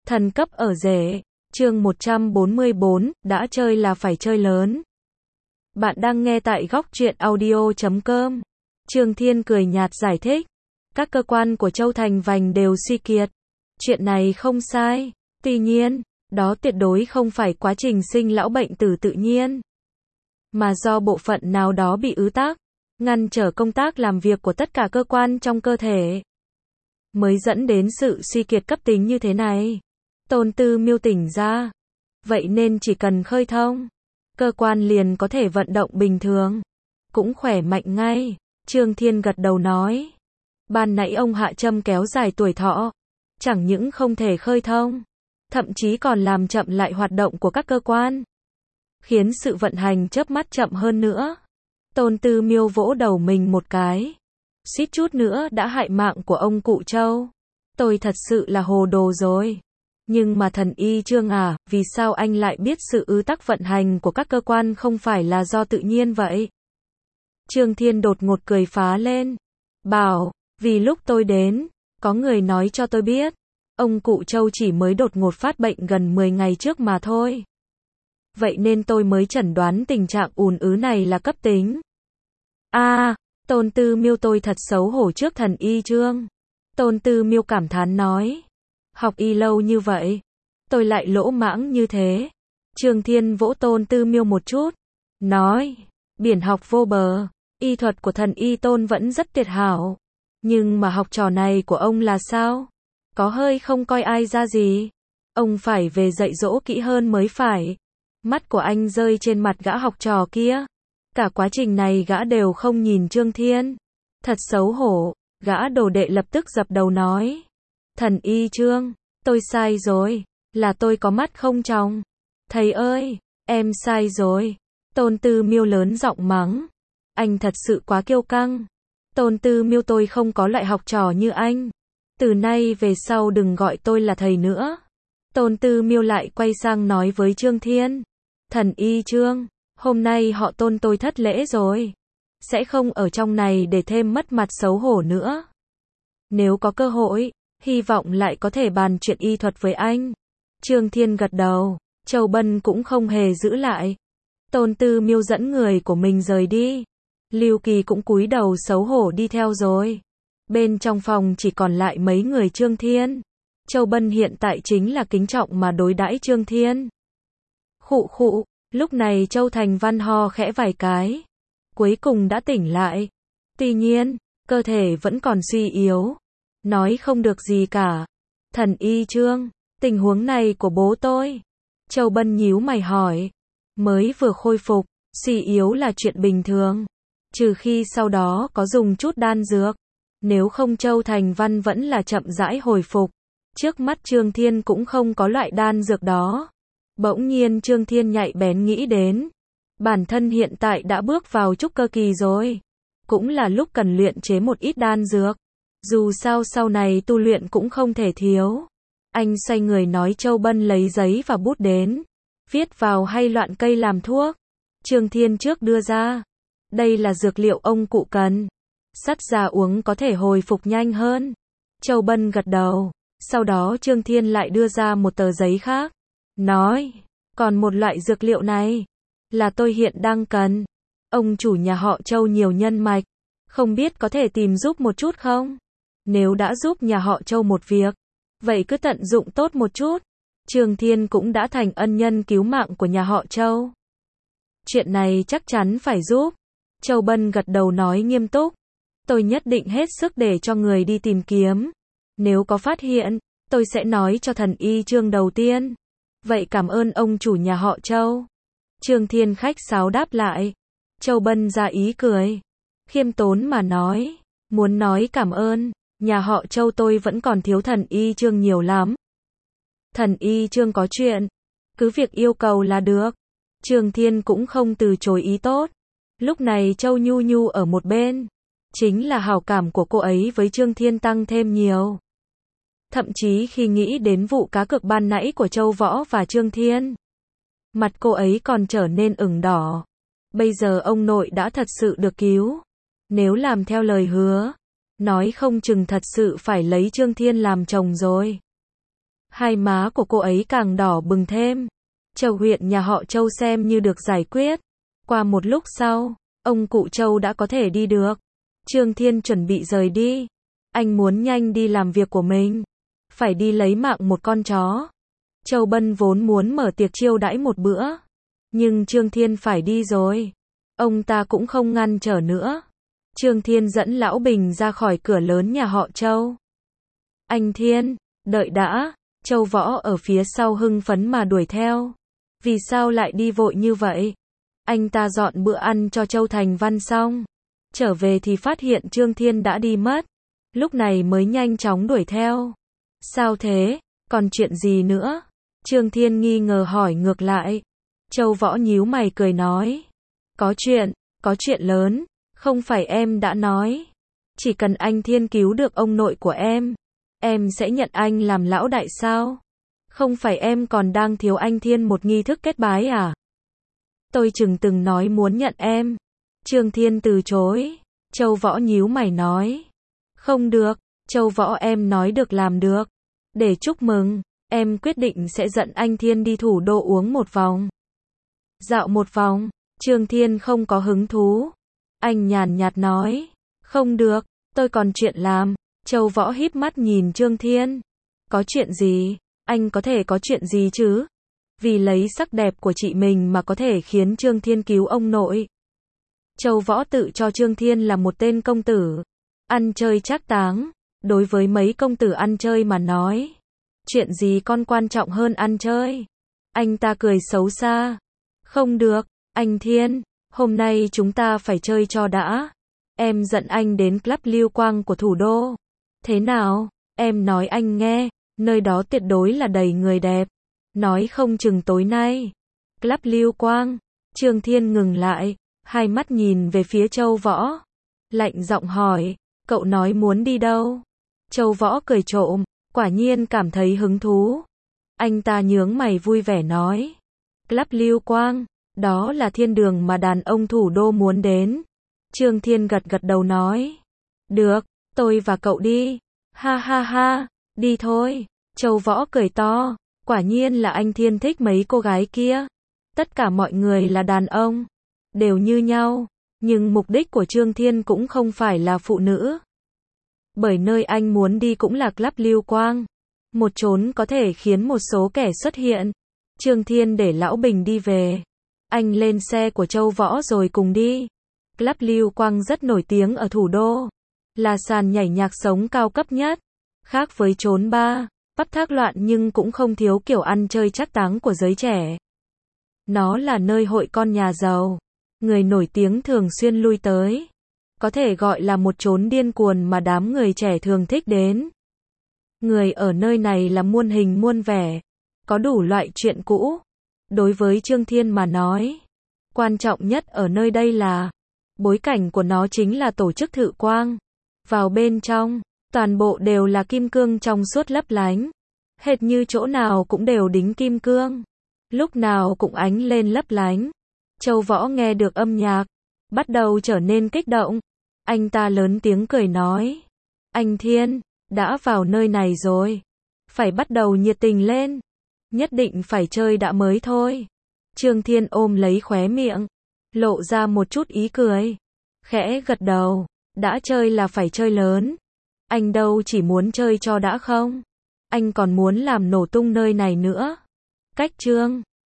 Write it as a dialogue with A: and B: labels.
A: Thần cấp ở rể. Chương 144, đã chơi là phải chơi lớn. Bạn đang nghe tại góc truyện audio.com. Trương Thiên cười nhạt giải thích. Các cơ quan của Châu Thành Vành đều suy kiệt. Chuyện này không sai. Tuy nhiên, đó tuyệt đối không phải quá trình sinh lão bệnh tử tự nhiên, mà do bộ phận nào đó bị ứ tắc, ngăn trở công tác làm việc của tất cả cơ quan trong cơ thể, mới dẫn đến sự suy kiệt cấp tính như thế này. Tôn Tư miêu tỉnh ra. Vậy nên chỉ cần khơi thông, cơ quan liền có thể vận động bình thường, cũng khỏe mạnh ngay. Trương Thiên gật đầu nói. Ban nãy ông hạ châm kéo dài tuổi thọ, chẳng những không thể khơi thông, thậm chí còn làm chậm lại hoạt động của các cơ quan, khiến sự vận hành chớp mắt chậm hơn nữa. Tôn Tư miêu vỗ đầu mình một cái. Suýt chút nữa đã hại mạng của ông cụ Châu. Tôi thật sự là hồ đồ rồi. Nhưng mà thần y Trương à, vì sao anh lại biết sự ứ tắc vận hành của các cơ quan không phải là do tự nhiên vậy? Trương Thiên đột ngột cười phá lên. Bảo, vì lúc tôi đến, có người nói cho tôi biết, ông cụ Châu chỉ mới đột ngột phát bệnh gần 10 ngày trước mà thôi. Vậy nên tôi mới chẩn đoán tình trạng ùn ứ này là cấp tính. Tôn Tư miêu tôi thật xấu hổ trước thần y Trương. Tôn Tư miêu cảm thán nói. Học y lâu như vậy, tôi lại lỗ mãng như thế. Trương Thiên vỗ Tôn Tư miêu một chút, nói, biển học vô bờ, y thuật của thần y Tôn vẫn rất tuyệt hảo. Nhưng mà học trò này của ông là sao? Có hơi không coi ai ra gì. Ông phải về dạy dỗ kỹ hơn mới phải. Mắt của anh rơi trên mặt gã học trò kia. Cả quá trình này gã đều không nhìn Trương Thiên. Thật xấu hổ. Gã đồ đệ lập tức dập đầu nói. Thần y Trương, tôi sai rồi. Là tôi có mắt không tròng. Thầy ơi, em sai rồi. Tôn Tư miêu lớn giọng mắng. Anh thật sự quá kiêu căng. Tôn Tư miêu tôi không có loại học trò như anh. Từ nay về sau đừng gọi tôi là thầy nữa. Tôn Tư miêu lại quay sang nói với Trương Thiên. Thần y Trương, hôm nay họ Tôn tôi thất lễ rồi. Sẽ không ở trong này để thêm mất mặt xấu hổ nữa. Nếu có cơ hội, hy vọng lại có thể bàn chuyện y thuật với anh. Trương Thiên gật đầu. Châu Bân cũng không hề giữ lại. Tôn Tư miêu dẫn người của mình rời đi. Lưu Kỳ cũng cúi đầu xấu hổ đi theo rồi. Bên trong phòng chỉ còn lại mấy người Trương Thiên. Châu Bân hiện tại chính là kính trọng mà đối đãi Trương Thiên. Khụ khụ, lúc này Châu Thành Văn ho khẽ vài cái. Cuối cùng đã tỉnh lại. Tuy nhiên, cơ thể vẫn còn suy yếu. Nói không được gì cả. Thần y Trương, tình huống này của bố tôi. Châu Bân nhíu mày hỏi. Mới vừa khôi phục, suy yếu là chuyện bình thường. Trừ khi sau đó có dùng chút đan dược. Nếu không Châu Thành Văn vẫn là chậm rãi hồi phục. Trước mắt Trương Thiên cũng không có loại đan dược đó. Bỗng nhiên Trương Thiên nhạy bén nghĩ đến. Bản thân hiện tại đã bước vào trúc cơ kỳ rồi. Cũng là lúc cần luyện chế một ít đan dược. Dù sao sau này tu luyện cũng không thể thiếu. Anh xoay người nói Châu Bân lấy giấy và bút đến. Viết vào hay loạn cây làm thuốc. Trương Thiên trước đưa ra. Đây là dược liệu ông cụ cần. Sắt ra uống có thể hồi phục nhanh hơn. Châu Bân gật đầu. Sau đó Trương Thiên lại đưa ra một tờ giấy khác. Nói, còn một loại dược liệu này, là tôi hiện đang cần. Ông chủ nhà họ Châu nhiều nhân mạch. Không biết có thể tìm giúp một chút không? Nếu đã giúp nhà họ Châu một việc, vậy cứ tận dụng tốt một chút. Trương Thiên cũng đã thành ân nhân cứu mạng của nhà họ Châu. Chuyện này chắc chắn phải giúp. Châu Bân gật đầu nói nghiêm túc. Tôi nhất định hết sức để cho người đi tìm kiếm. Nếu có phát hiện, tôi sẽ nói cho thần y Trương đầu tiên. Vậy cảm ơn ông chủ nhà họ Châu. Trương Thiên khách sáo đáp lại. Châu Bân ra ý cười. Khiêm tốn mà nói. Muốn nói cảm ơn, nhà họ Châu tôi vẫn còn thiếu thần y Trương nhiều lắm. Thần y Trương có chuyện, cứ việc yêu cầu là được. Trương Thiên cũng không từ chối ý tốt. Lúc này Châu Nhu Nhu ở một bên. Chính là hảo cảm của cô ấy với Trương Thiên tăng thêm nhiều. Thậm chí khi nghĩ đến vụ cá cược ban nãy của Châu Võ và Trương Thiên, mặt cô ấy còn trở nên ửng đỏ. Bây giờ ông nội đã thật sự được cứu. Nếu làm theo lời hứa, nói không chừng thật sự phải lấy Trương Thiên làm chồng rồi. Hai má của cô ấy càng đỏ bừng thêm. Châu huyện nhà họ Châu xem như được giải quyết. Qua một lúc sau, ông cụ Châu đã có thể đi được. Trương Thiên chuẩn bị rời đi. Anh muốn nhanh đi làm việc của mình. Phải đi lấy mạng một con chó. Châu Bân vốn muốn mở tiệc chiêu đãi một bữa. Nhưng Trương Thiên phải đi rồi. Ông ta cũng không ngăn trở nữa. Trương Thiên dẫn Lão Bình ra khỏi cửa lớn nhà họ Châu. Anh Thiên, đợi đã. Châu Võ ở phía sau hưng phấn mà đuổi theo. Vì sao lại đi vội như vậy? Anh ta dọn bữa ăn cho Châu Thành Văn xong. Trở về thì phát hiện Trương Thiên đã đi mất. Lúc này mới nhanh chóng đuổi theo. Sao thế? Còn chuyện gì nữa? Trương Thiên nghi ngờ hỏi ngược lại. Châu Võ nhíu mày cười nói. Có chuyện lớn. Không phải em đã nói. Chỉ cần anh Thiên cứu được ông nội của em sẽ nhận anh làm lão đại sao? Không phải em còn đang thiếu anh Thiên một nghi thức kết bái à? Tôi từng nói muốn nhận em. Trương Thiên từ chối. Châu Võ nhíu mày nói. Không được, Châu Võ em nói được làm được. Để chúc mừng, em quyết định sẽ dẫn anh Thiên đi thủ đô uống một vòng. Dạo một vòng, Trương Thiên không có hứng thú. Anh nhàn nhạt nói. Không được, tôi còn chuyện làm. Châu Võ híp mắt nhìn Trương Thiên. Có chuyện gì? Anh có thể có chuyện gì chứ? Vì lấy sắc đẹp của chị mình mà có thể khiến Trương Thiên cứu ông nội. Châu Võ tự cho Trương Thiên là một tên công tử. Ăn chơi trác táng. Đối với mấy công tử ăn chơi mà nói. Chuyện gì còn quan trọng hơn ăn chơi? Anh ta cười xấu xa. Không được, anh Thiên. Hôm nay chúng ta phải chơi cho đã. Em dẫn anh đến club Lưu Quang của thủ đô. Thế nào? Em nói anh nghe. Nơi đó tuyệt đối là đầy người đẹp. Nói không chừng tối nay. Club Lưu Quang. Trương Thiên ngừng lại. Hai mắt nhìn về phía Châu Võ. Lạnh giọng hỏi. Cậu nói muốn đi đâu? Châu Võ cười trộm. Quả nhiên cảm thấy hứng thú. Anh ta nhướng mày vui vẻ nói. Club Lưu Quang. Đó là thiên đường mà đàn ông thủ đô muốn đến. Trương Thiên gật đầu nói. Được, tôi và cậu đi. Ha ha ha, đi thôi. Châu Võ cười to. Quả nhiên là anh Thiên thích mấy cô gái kia. Tất cả mọi người là đàn ông. Đều như nhau. Nhưng mục đích của Trương Thiên cũng không phải là phụ nữ. Bởi nơi anh muốn đi cũng là club Lưu Quang. Một chốn có thể khiến một số kẻ xuất hiện. Trương Thiên để Lão Bình đi về. Anh lên xe của Châu Võ rồi cùng đi. Club Lưu Quang rất nổi tiếng ở thủ đô. Là sàn nhảy nhạc sống cao cấp nhất. Khác với chốn bar, pub thác loạn nhưng cũng không thiếu kiểu ăn chơi trác táng của giới trẻ. Nó là nơi hội con nhà giàu. Người nổi tiếng thường xuyên lui tới. Có thể gọi là một chốn điên cuồng mà đám người trẻ thường thích đến. Người ở nơi này là muôn hình muôn vẻ. Có đủ loại chuyện cũ. Đối với Trương Thiên mà nói, quan trọng nhất ở nơi đây là bối cảnh của nó chính là tổ chức Thự Quang. Vào bên trong, toàn bộ đều là kim cương trong suốt lấp lánh. Hệt như chỗ nào cũng đều đính kim cương. Lúc nào cũng ánh lên lấp lánh. Châu Võ nghe được âm nhạc, bắt đầu trở nên kích động. Anh ta lớn tiếng cười nói. Anh Thiên, đã vào nơi này rồi. Phải bắt đầu nhiệt tình lên. Nhất định phải chơi đã mới thôi. Trương Thiên ôm lấy khóe miệng. Lộ ra một chút ý cười. Khẽ gật đầu. Đã chơi là phải chơi lớn. Anh đâu chỉ muốn chơi cho đã không. Anh còn muốn làm nổ tung nơi này nữa. Cách chương